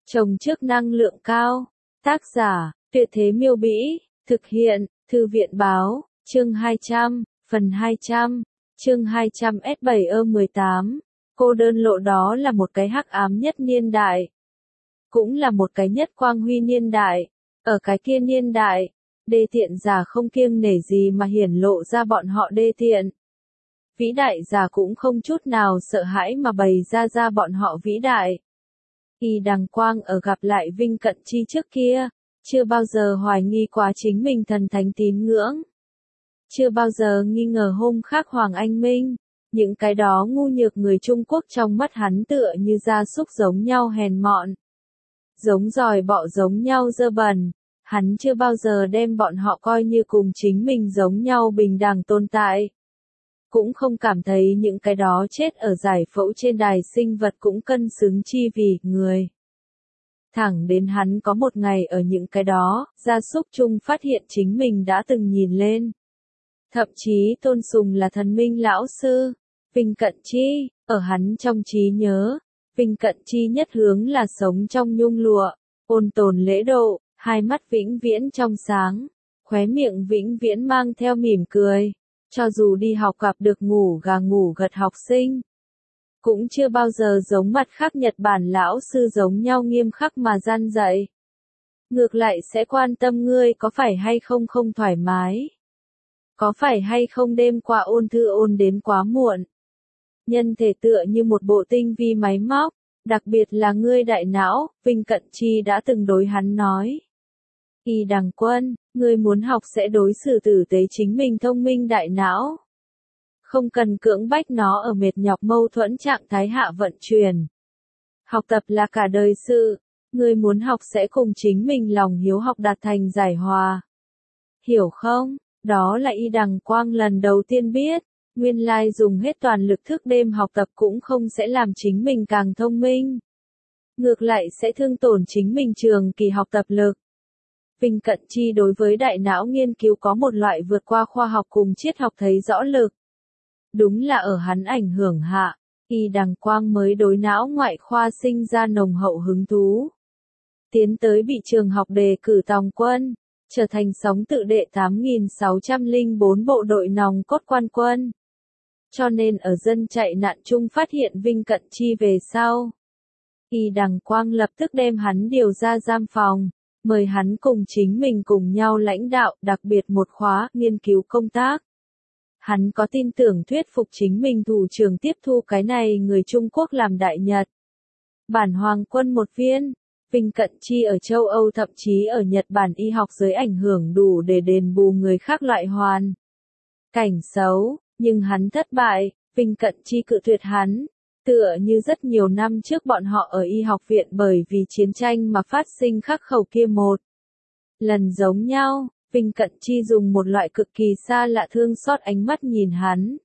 Trồng trước năng lượng cao. Tác giả, Tuyệt Thế Miêu Bĩ, thực hiện, Thư viện Báo, chương 200, phần 200, chương 200 S7E18. Cô đơn lộ đó là một cái hắc ám nhất niên đại. Cũng là một cái nhất quang huy niên đại. Ở cái kia niên đại, đê tiện giả không kiêng nể gì mà hiển lộ ra bọn họ đê tiện. Vĩ đại giả cũng không chút nào sợ hãi mà bày ra bọn họ vĩ đại. Y Đằng Quang ở gặp lại Vinh Cận Chi trước kia, chưa bao giờ hoài nghi quá chính mình thần thánh tín ngưỡng. Chưa bao giờ nghi ngờ hôm khác Hoàng Anh Minh, những cái đó ngu nhược người Trung Quốc trong mắt hắn tựa như gia súc giống nhau hèn mọn. Giống giòi bọ giống nhau dơ bẩn, hắn chưa bao giờ đem bọn họ coi như cùng chính mình giống nhau bình đẳng tồn tại. Cũng không cảm thấy những cái đó chết ở giải phẫu trên đài sinh vật cũng cân xứng chi vì người. Thẳng đến hắn có một ngày ở những cái đó, gia súc chung phát hiện chính mình đã từng nhìn lên. Thậm chí tôn sùng là thần minh lão sư, Vinh Cận Chi, ở hắn trong trí nhớ, Vinh Cận Chi nhất hướng là sống trong nhung lụa, ôn tồn lễ độ, hai mắt vĩnh viễn trong sáng, khóe miệng vĩnh viễn mang theo mỉm cười. Cho dù đi học gặp được ngủ gà ngủ gật học sinh, cũng chưa bao giờ giống mặt khác Nhật Bản lão sư giống nhau nghiêm khắc mà gian dạy. Ngược lại sẽ quan tâm ngươi có phải hay không không thoải mái. Có phải hay không đêm qua ôn thư ôn đến quá muộn. Nhân thể tựa như một bộ tinh vi máy móc, đặc biệt là ngươi đại não, Vinh Cận Chi đã từng đối hắn nói. Y Đằng Quân, ngươi muốn học sẽ đối xử tử tế chính mình thông minh đại não. Không cần cưỡng bách nó ở mệt nhọc mâu thuẫn trạng thái hạ vận chuyển. Học tập là cả đời sự, ngươi muốn học sẽ cùng chính mình lòng hiếu học đạt thành giải hòa. Hiểu không? Đó là Y Đằng Quang lần đầu tiên biết, nguyên lai dùng hết toàn lực thức đêm học tập cũng không sẽ làm chính mình càng thông minh. Ngược lại sẽ thương tổn chính mình trường kỳ học tập lực. Vinh Cận Chi đối với đại não nghiên cứu có một loại vượt qua khoa học cùng triết học thấy rõ lực. Đúng là ở hắn ảnh hưởng hạ, Y Đằng Quang mới đối não ngoại khoa sinh ra nồng hậu hứng thú. Tiến tới bị trường học đề cử tòng quân, trở thành sóng tự đệ 8604 bộ đội nòng cốt quan quân. Cho nên ở dân chạy nạn chung phát hiện Vinh Cận Chi về sau. Y Đằng Quang lập tức đem hắn điều ra giam phòng. Mời hắn cùng chính mình cùng nhau lãnh đạo, đặc biệt một khóa, nghiên cứu công tác. Hắn có tin tưởng thuyết phục chính mình thủ trưởng tiếp thu cái này người Trung Quốc làm đại Nhật. Bản Hoàng quân một viên, Vinh Cận Chi ở châu Âu thậm chí ở Nhật Bản y học giới ảnh hưởng đủ để đền bù người khác loại hoàn. Cảnh xấu, nhưng hắn thất bại, Vinh Cận Chi cự tuyệt hắn. Tựa như rất nhiều năm trước bọn họ ở y học viện bởi vì chiến tranh mà phát sinh khắc khẩu kia một. Lần giống nhau, Vinh Cận Chi dùng một loại cực kỳ xa lạ thương xót ánh mắt nhìn hắn.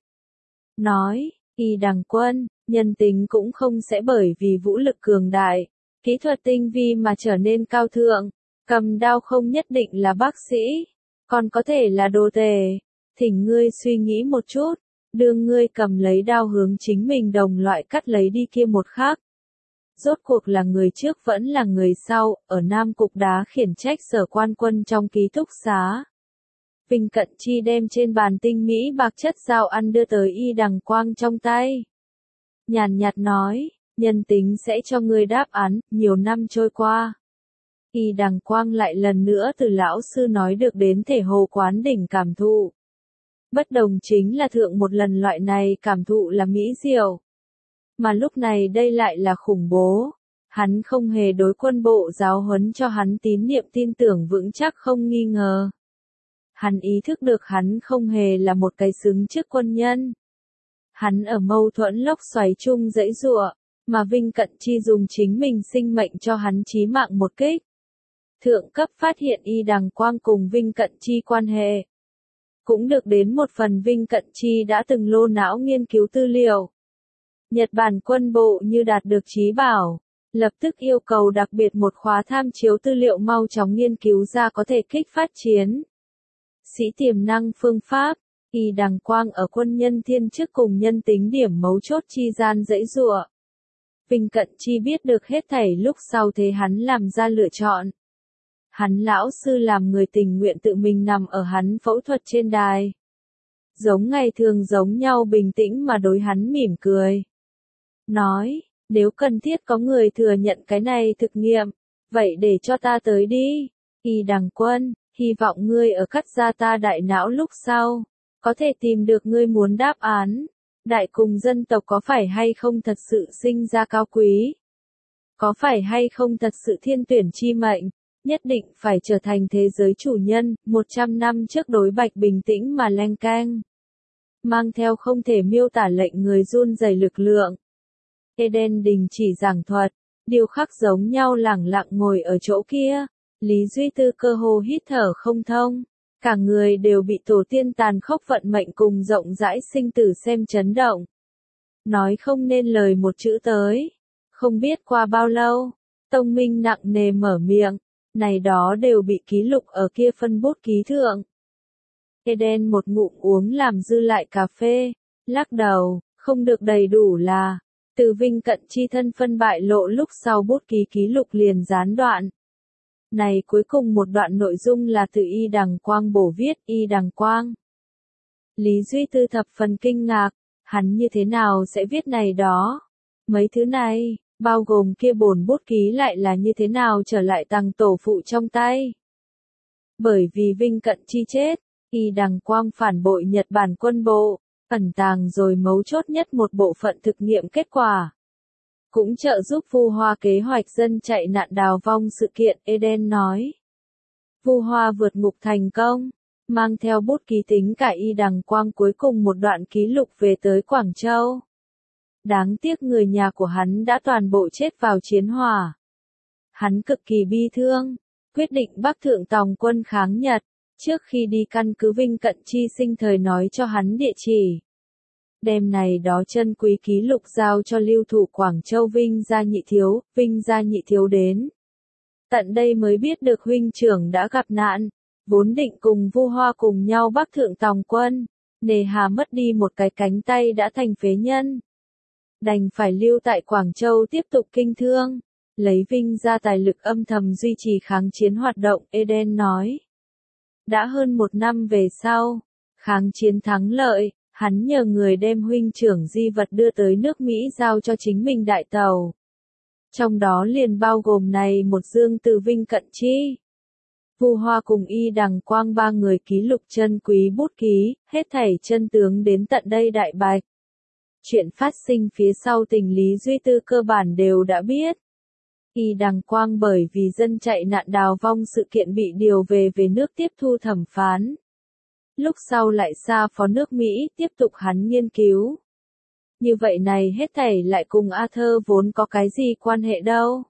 Nói, Y Đằng Quân, nhân tính cũng không sẽ bởi vì vũ lực cường đại, kỹ thuật tinh vi mà trở nên cao thượng. Cầm đao không nhất định là bác sĩ, còn có thể là đồ tể. Thỉnh ngươi suy nghĩ một chút. Đương ngươi cầm lấy đao hướng chính mình đồng loại cắt lấy đi kia một khắc. Rốt cuộc là người trước vẫn là người sau, ở Nam Cục Đá khiển trách Sở Quan Quân trong ký túc xá. Vinh Cận Chi đem trên bàn tinh mỹ bạc chất dao ăn đưa tới Y Đằng Quang trong tay. Nhàn nhạt nói, nhân tính sẽ cho ngươi đáp án, nhiều năm trôi qua. Y Đằng Quang lại lần nữa từ lão sư nói được đến thể hồ quán đỉnh cảm thụ. Bất đồng chính là thượng một lần loại này cảm thụ là mỹ diệu. Mà lúc này đây lại là khủng bố. Hắn không hề đối quân bộ giáo huấn cho hắn tín niệm tin tưởng vững chắc không nghi ngờ. Hắn ý thức được hắn không hề là một cái xứng chức quân nhân. Hắn ở mâu thuẫn lốc xoáy chung dãy giụa, mà Vinh Cận Chi dùng chính mình sinh mệnh cho hắn chí mạng một kích. Thượng cấp phát hiện Y Đằng Quang cùng Vinh Cận Chi quan hệ. Cũng được đến một phần Vinh Cận Chi đã từng lô não nghiên cứu tư liệu. Nhật Bản quân bộ như đạt được trí bảo, lập tức yêu cầu đặc biệt một khóa tham chiếu tư liệu mau chóng nghiên cứu ra có thể kích phát chiến. Sĩ tiềm năng phương pháp, Y Đằng Quang ở quân nhân thiên chức cùng nhân tính điểm mấu chốt chi gian dãy giụa. Vinh Cận Chi biết được hết thảy lúc sau thế hắn làm ra lựa chọn. Hắn lão sư làm người tình nguyện tự mình nằm ở hắn phẫu thuật trên đài. Giống ngày thường giống nhau bình tĩnh mà đối hắn mỉm cười. Nói, nếu cần thiết có người thừa nhận cái này thực nghiệm, vậy để cho ta tới đi. Y Đằng Quân, hy vọng ngươi ở cắt ra ta đại não lúc sau, có thể tìm được ngươi muốn đáp án. Đại cùng dân tộc có phải hay không thật sự sinh ra cao quý? Có phải hay không thật sự thiên tuyển chi mệnh? Nhất định phải trở thành thế giới chủ nhân, 100 năm trước đối Bạch bình tĩnh mà leng keng. Mang theo không thể miêu tả lệnh người run rẩy lực lượng. Eden đình chỉ giảng thuật, điêu khắc giống nhau lẳng lặng ngồi ở chỗ kia. Lý Duy Tư cơ hồ hít thở không thông. Cả người đều bị tổ tiên tàn khốc vận mệnh cùng rộng rãi sinh tử xem chấn động. Nói không nên lời một chữ tới. Không biết qua bao lâu, Tông Minh nặng nề mở miệng. Này đó đều bị ký lục ở kia phân bút ký thượng. Eden một ngụm uống làm dư lại cà phê, lắc đầu, không được đầy đủ là, từ Vinh Cận Chi thân phân bại lộ lúc sau bút ký lục liền gián đoạn. Này cuối cùng một đoạn nội dung là từ Y Đằng Quang bổ viết, Y Đằng Quang. Lý Duy Tư thập phần kinh ngạc, hắn như thế nào sẽ viết này đó? Mấy thứ này, bao gồm kia bổn bút ký lại là như thế nào trở lại Tằng tổ phụ trong tay? Bởi vì Vinh Cận Chi chết, Y Đằng Quang phản bội Nhật Bản quân bộ, ẩn tàng rồi mấu chốt nhất một bộ phận thực nghiệm kết quả. Cũng trợ giúp Vu Hoa kế hoạch dân chạy nạn đào vong sự kiện, Eden nói. Vu Hoa vượt ngục thành công, mang theo bút ký tính cả Y Đằng Quang cuối cùng một đoạn ký lục về tới Quảng Châu. Đáng tiếc người nhà của hắn đã toàn bộ chết vào chiến hỏa. Hắn cực kỳ bi thương, quyết định bắc thượng tòng quân kháng Nhật, trước khi đi căn cứ Vinh Cận Chi sinh thời nói cho hắn địa chỉ. Đêm này đó chân quý ký lục giao cho lưu thủ Quảng Châu Vinh Gia Nhị Thiếu đến. Tận đây mới biết được huynh trưởng đã gặp nạn, vốn định cùng Vu Hoa cùng nhau bắc thượng tòng quân, nề hà mất đi một cái cánh tay đã thành phế nhân. Đành phải lưu tại Quảng Châu tiếp tục kinh thương, lấy Vinh Gia tài lực âm thầm duy trì kháng chiến hoạt động, Eden nói. Đã hơn 1 năm về sau, kháng chiến thắng lợi, hắn nhờ người đem huynh trưởng di vật đưa tới nước Mỹ giao cho chính mình đại tàu. Trong đó liền bao gồm này một dương từ Vinh Cận Chi. Vu Hoa cùng Y Đằng Quang 3 người ký lục chân quý bút ký, hết thảy chân tướng đến tận đây đại bạch. Chuyện phát sinh phía sau tình Lý Duy Tư cơ bản đều đã biết. Y Đằng Quang bởi vì dân chạy nạn đào vong sự kiện bị điều về nước tiếp thu thẩm phán. Lúc sau lại xa phó nước Mỹ tiếp tục hắn nghiên cứu. Như vậy này hết thảy lại cùng Arthur vốn có cái gì quan hệ đâu?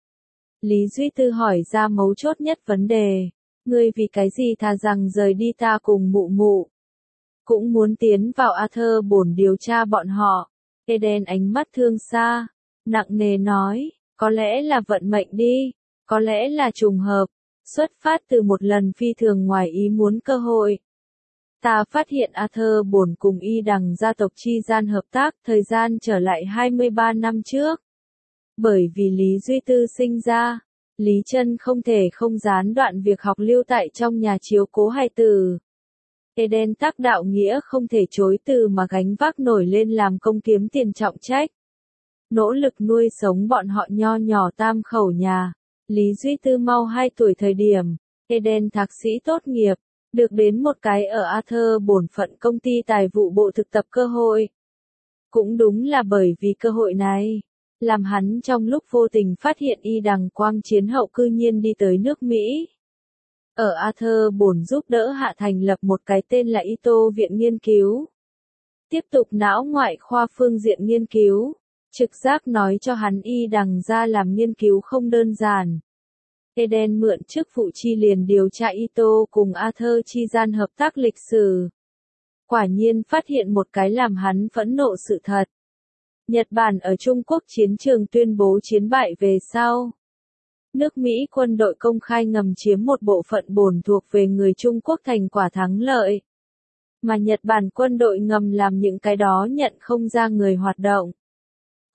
Lý Duy Tư hỏi ra mấu chốt nhất vấn đề. Ngươi vì cái gì thà rằng rời đi ta cùng mụ mụ? Cũng muốn tiến vào Arthur bổn điều tra bọn họ. Eden ánh mắt thương xa, nặng nề nói, có lẽ là vận mệnh đi, có lẽ là trùng hợp, xuất phát từ một lần phi thường ngoài ý muốn cơ hội. Ta phát hiện Arthur bổn cùng Y Đằng gia tộc chi gian hợp tác thời gian trở lại 23 năm trước. Bởi vì Lý Duy Tư sinh ra, Lý Trân không thể không gián đoạn việc học lưu tại trong nhà chiếu cố hài tử. Eden tác đạo nghĩa không thể chối từ mà gánh vác nổi lên làm công kiếm tiền trọng trách. Nỗ lực nuôi sống bọn họ nho nhỏ tam khẩu nhà. Lý Duy Tư mau 2 tuổi thời điểm, Eden thạc sĩ tốt nghiệp, được đến một cái ở Arthur bổn phận công ty tài vụ bộ thực tập cơ hội. Cũng đúng là bởi vì cơ hội này, làm hắn trong lúc vô tình phát hiện Y Đằng Quang chiến hậu cư nhiên đi tới nước Mỹ. Ở Arthur bổn giúp đỡ hạ thành lập một cái tên là Ito Viện Nghiên cứu. Tiếp tục não ngoại khoa phương diện nghiên cứu. Trực giác nói cho hắn Y Đằng ra làm nghiên cứu không đơn giản. Eden mượn chức vụ chi liền điều tra Ito cùng Arthur chi gian hợp tác lịch sử. Quả nhiên phát hiện một cái làm hắn phẫn nộ sự thật. Nhật Bản ở Trung Quốc chiến trường tuyên bố chiến bại về sau. Nước Mỹ quân đội công khai ngầm chiếm một bộ phận bổn thuộc về người Trung Quốc thành quả thắng lợi. Mà Nhật Bản quân đội ngầm làm những cái đó nhận không ra người hoạt động.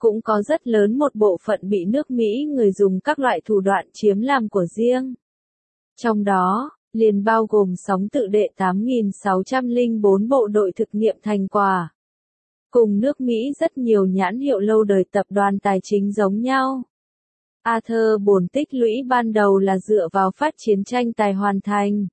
cũng có rất lớn một bộ phận bị nước Mỹ người dùng các loại thủ đoạn chiếm làm của riêng. Trong đó, liền bao gồm sóng tự đệ 8.604 bộ đội thực nghiệm thành quả. Cùng nước Mỹ rất nhiều nhãn hiệu lâu đời tập đoàn tài chính giống nhau. Arthur Bồn tích lũy ban đầu là dựa vào phát chiến tranh tài hoàn thành.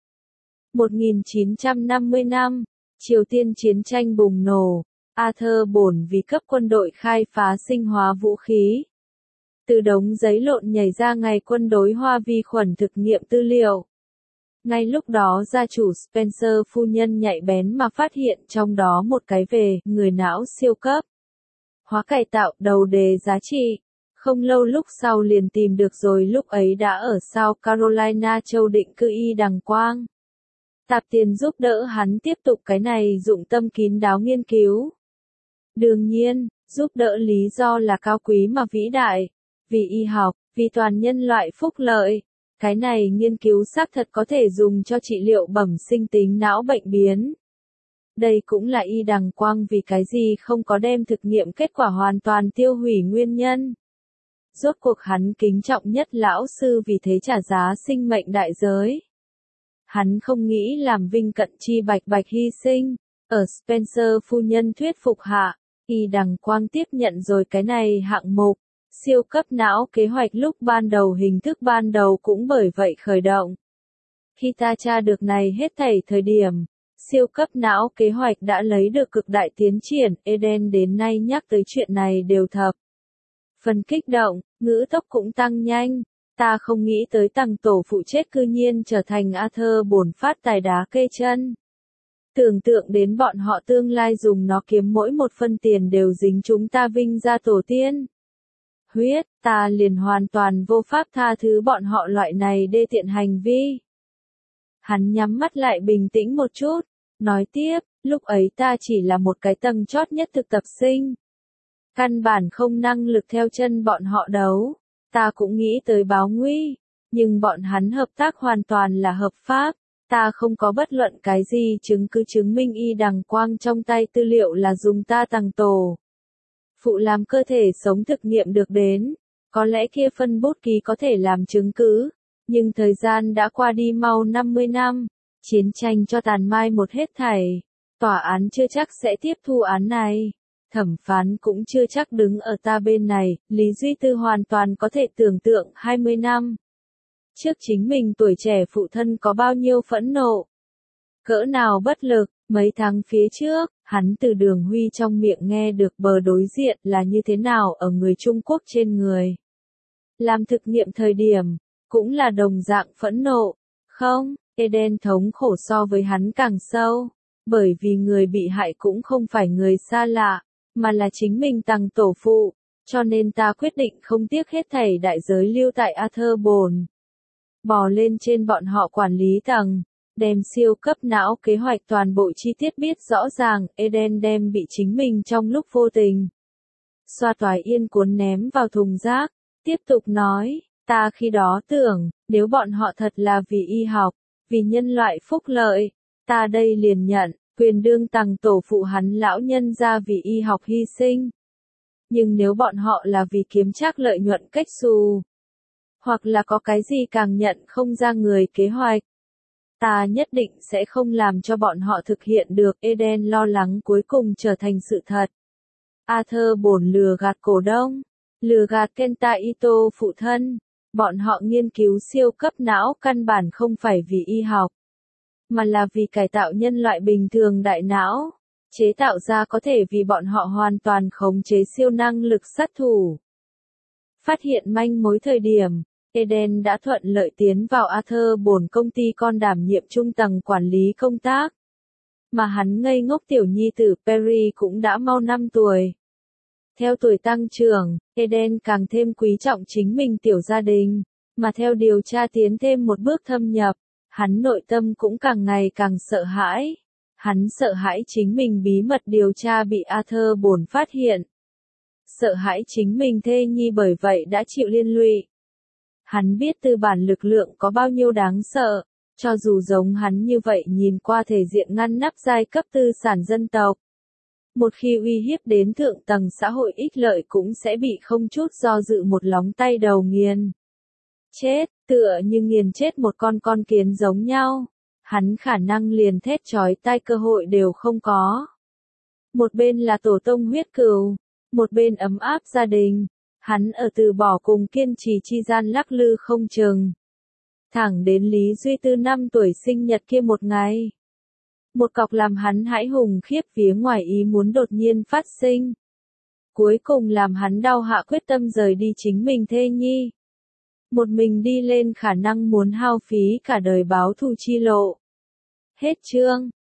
1950 năm, Triều Tiên chiến tranh bùng nổ, Arthur Bồn vì cấp quân đội khai phá sinh hóa vũ khí. Từ đống giấy lộn nhảy ra ngày quân đối hoa vi khuẩn thực nghiệm tư liệu. Ngay lúc đó gia chủ Spencer phu nhân nhạy bén mà phát hiện trong đó một cái về người não siêu cấp. Hóa cải tạo đầu đề giá trị. Không lâu lúc sau liền tìm được rồi, lúc ấy đã ở South Carolina châu định cư Y Đằng Quang. Tạp tiền giúp đỡ hắn tiếp tục cái này dụng tâm kín đáo nghiên cứu. Đương nhiên, giúp đỡ lý do là cao quý mà vĩ đại. Vì y học, vì toàn nhân loại phúc lợi. Cái này nghiên cứu xác thật có thể dùng cho trị liệu bẩm sinh tính não bệnh biến. Đây cũng là Y Đằng Quang vì cái gì không có đem thực nghiệm kết quả hoàn toàn tiêu hủy nguyên nhân. Rốt cuộc hắn kính trọng nhất lão sư vì thế trả giá sinh mệnh đại giới. Hắn không nghĩ làm Vinh Cận Chi bạch bạch hy sinh. Ở Spencer phu nhân thuyết phục hạ, Y Đằng Quang tiếp nhận rồi cái này hạng mục. Siêu cấp não kế hoạch lúc ban đầu hình thức ban đầu cũng bởi vậy khởi động. Khi ta tra được này hết thảy thời điểm, siêu cấp não kế hoạch đã lấy được cực đại tiến triển, Eden đến nay nhắc tới chuyện này đều thập. Phần kích động, ngữ tốc cũng tăng nhanh, ta không nghĩ tới tầng tổ phụ chết cư nhiên trở thành Arthur Bồn phát tài đá kê chân. Tưởng tượng đến bọn họ tương lai dùng nó kiếm mỗi một phân tiền đều dính chúng ta vinh ra tổ tiên. Huyết, ta liền hoàn toàn vô pháp tha thứ bọn họ loại này đê tiện hành vi. Hắn nhắm mắt lại bình tĩnh một chút, nói tiếp, lúc ấy ta chỉ là một cái tầng chót nhất thực tập sinh. Căn bản không năng lực theo chân bọn họ đấu, ta cũng nghĩ tới báo nguy, nhưng bọn hắn hợp tác hoàn toàn là hợp pháp, ta không có bất luận cái gì chứng cứ chứng minh Y Đằng Quang trong tay tư liệu là dùng ta tàng tổ. Phụ làm cơ thể sống thực nghiệm được đến, có lẽ kia phân bút ký có thể làm chứng cứ, nhưng thời gian đã qua đi mau 50 năm, chiến tranh cho tàn mai một hết thảy, tòa án chưa chắc sẽ tiếp thu án này, thẩm phán cũng chưa chắc đứng ở ta bên này, Lý Duy Tư hoàn toàn có thể tưởng tượng 20 năm. Trước chính mình tuổi trẻ phụ thân có bao nhiêu phẫn nộ, cỡ nào bất lực. Mấy tháng phía trước, hắn từ Đường Huy trong miệng nghe được bờ đối diện là như thế nào ở người Trung Quốc trên người. Làm thực nghiệm thời điểm, cũng là đồng dạng phẫn nộ. Không, Eden thống khổ so với hắn càng sâu, bởi vì người bị hại cũng không phải người xa lạ, mà là chính mình tàng tổ phụ, cho nên ta quyết định không tiếc hết thảy đại giới lưu tại Arthur Bồn. Bò lên trên bọn họ quản lý tầng. Đem siêu cấp não kế hoạch toàn bộ chi tiết biết rõ ràng, Eden đem bị chính mình trong lúc vô tình. Xoa toái yên cuốn ném vào thùng rác, tiếp tục nói, ta khi đó tưởng, nếu bọn họ thật là vì y học, vì nhân loại phúc lợi, ta đây liền nhận, quyền đương tặng tổ phụ hắn lão nhân ra vì y học hy sinh. Nhưng nếu bọn họ là vì kiếm trác lợi nhuận cách xù, hoặc là có cái gì càng nhận không ra người kế hoạch, ta nhất định sẽ không làm cho bọn họ thực hiện được. Eden lo lắng cuối cùng trở thành sự thật. Arthur Bồn lừa gạt cổ đông, lừa gạt Kenta Ito phụ thân. Bọn họ nghiên cứu siêu cấp não căn bản không phải vì y học, mà là vì cải tạo nhân loại bình thường đại não, chế tạo ra có thể vì bọn họ hoàn toàn khống chế siêu năng lực sát thủ. Phát hiện manh mối thời điểm, Eden đã thuận lợi tiến vào Arthur Bồn công ty con đảm nhiệm trung tầng quản lý công tác. Mà hắn ngây ngốc tiểu nhi tử Perry cũng đã mau 5 tuổi. Theo tuổi tăng trưởng, Eden càng thêm quý trọng chính mình tiểu gia đình, mà theo điều tra tiến thêm một bước thâm nhập, hắn nội tâm cũng càng ngày càng sợ hãi. Hắn sợ hãi chính mình bí mật điều tra bị Arthur Bồn phát hiện. Sợ hãi chính mình thê nhi bởi vậy đã chịu liên lụy. Hắn biết tư bản lực lượng có bao nhiêu đáng sợ, cho dù giống hắn như vậy nhìn qua thể diện ngăn nắp giai cấp tư sản dân tộc. Một khi uy hiếp đến thượng tầng xã hội ích lợi cũng sẽ bị không chút do dự một lóng tay đầu nghiền chết, tựa như nghiền chết một con kiến giống nhau. Hắn khả năng liền thét chói tai cơ hội đều không có. Một bên là tổ tông huyết cừu, một bên ấm áp gia đình, hắn ở từ bỏ cùng kiên trì chi gian lắc lư không chừng. Thẳng đến Lý Duy Tư 5 tuổi sinh nhật kia một ngày. Một cọc làm hắn hãi hùng khiếp vía ngoài ý muốn đột nhiên phát sinh. Cuối cùng làm hắn đau hạ quyết tâm rời đi chính mình thê nhi. Một mình đi lên khả năng muốn hao phí cả đời báo thù chi lộ. Hết chương.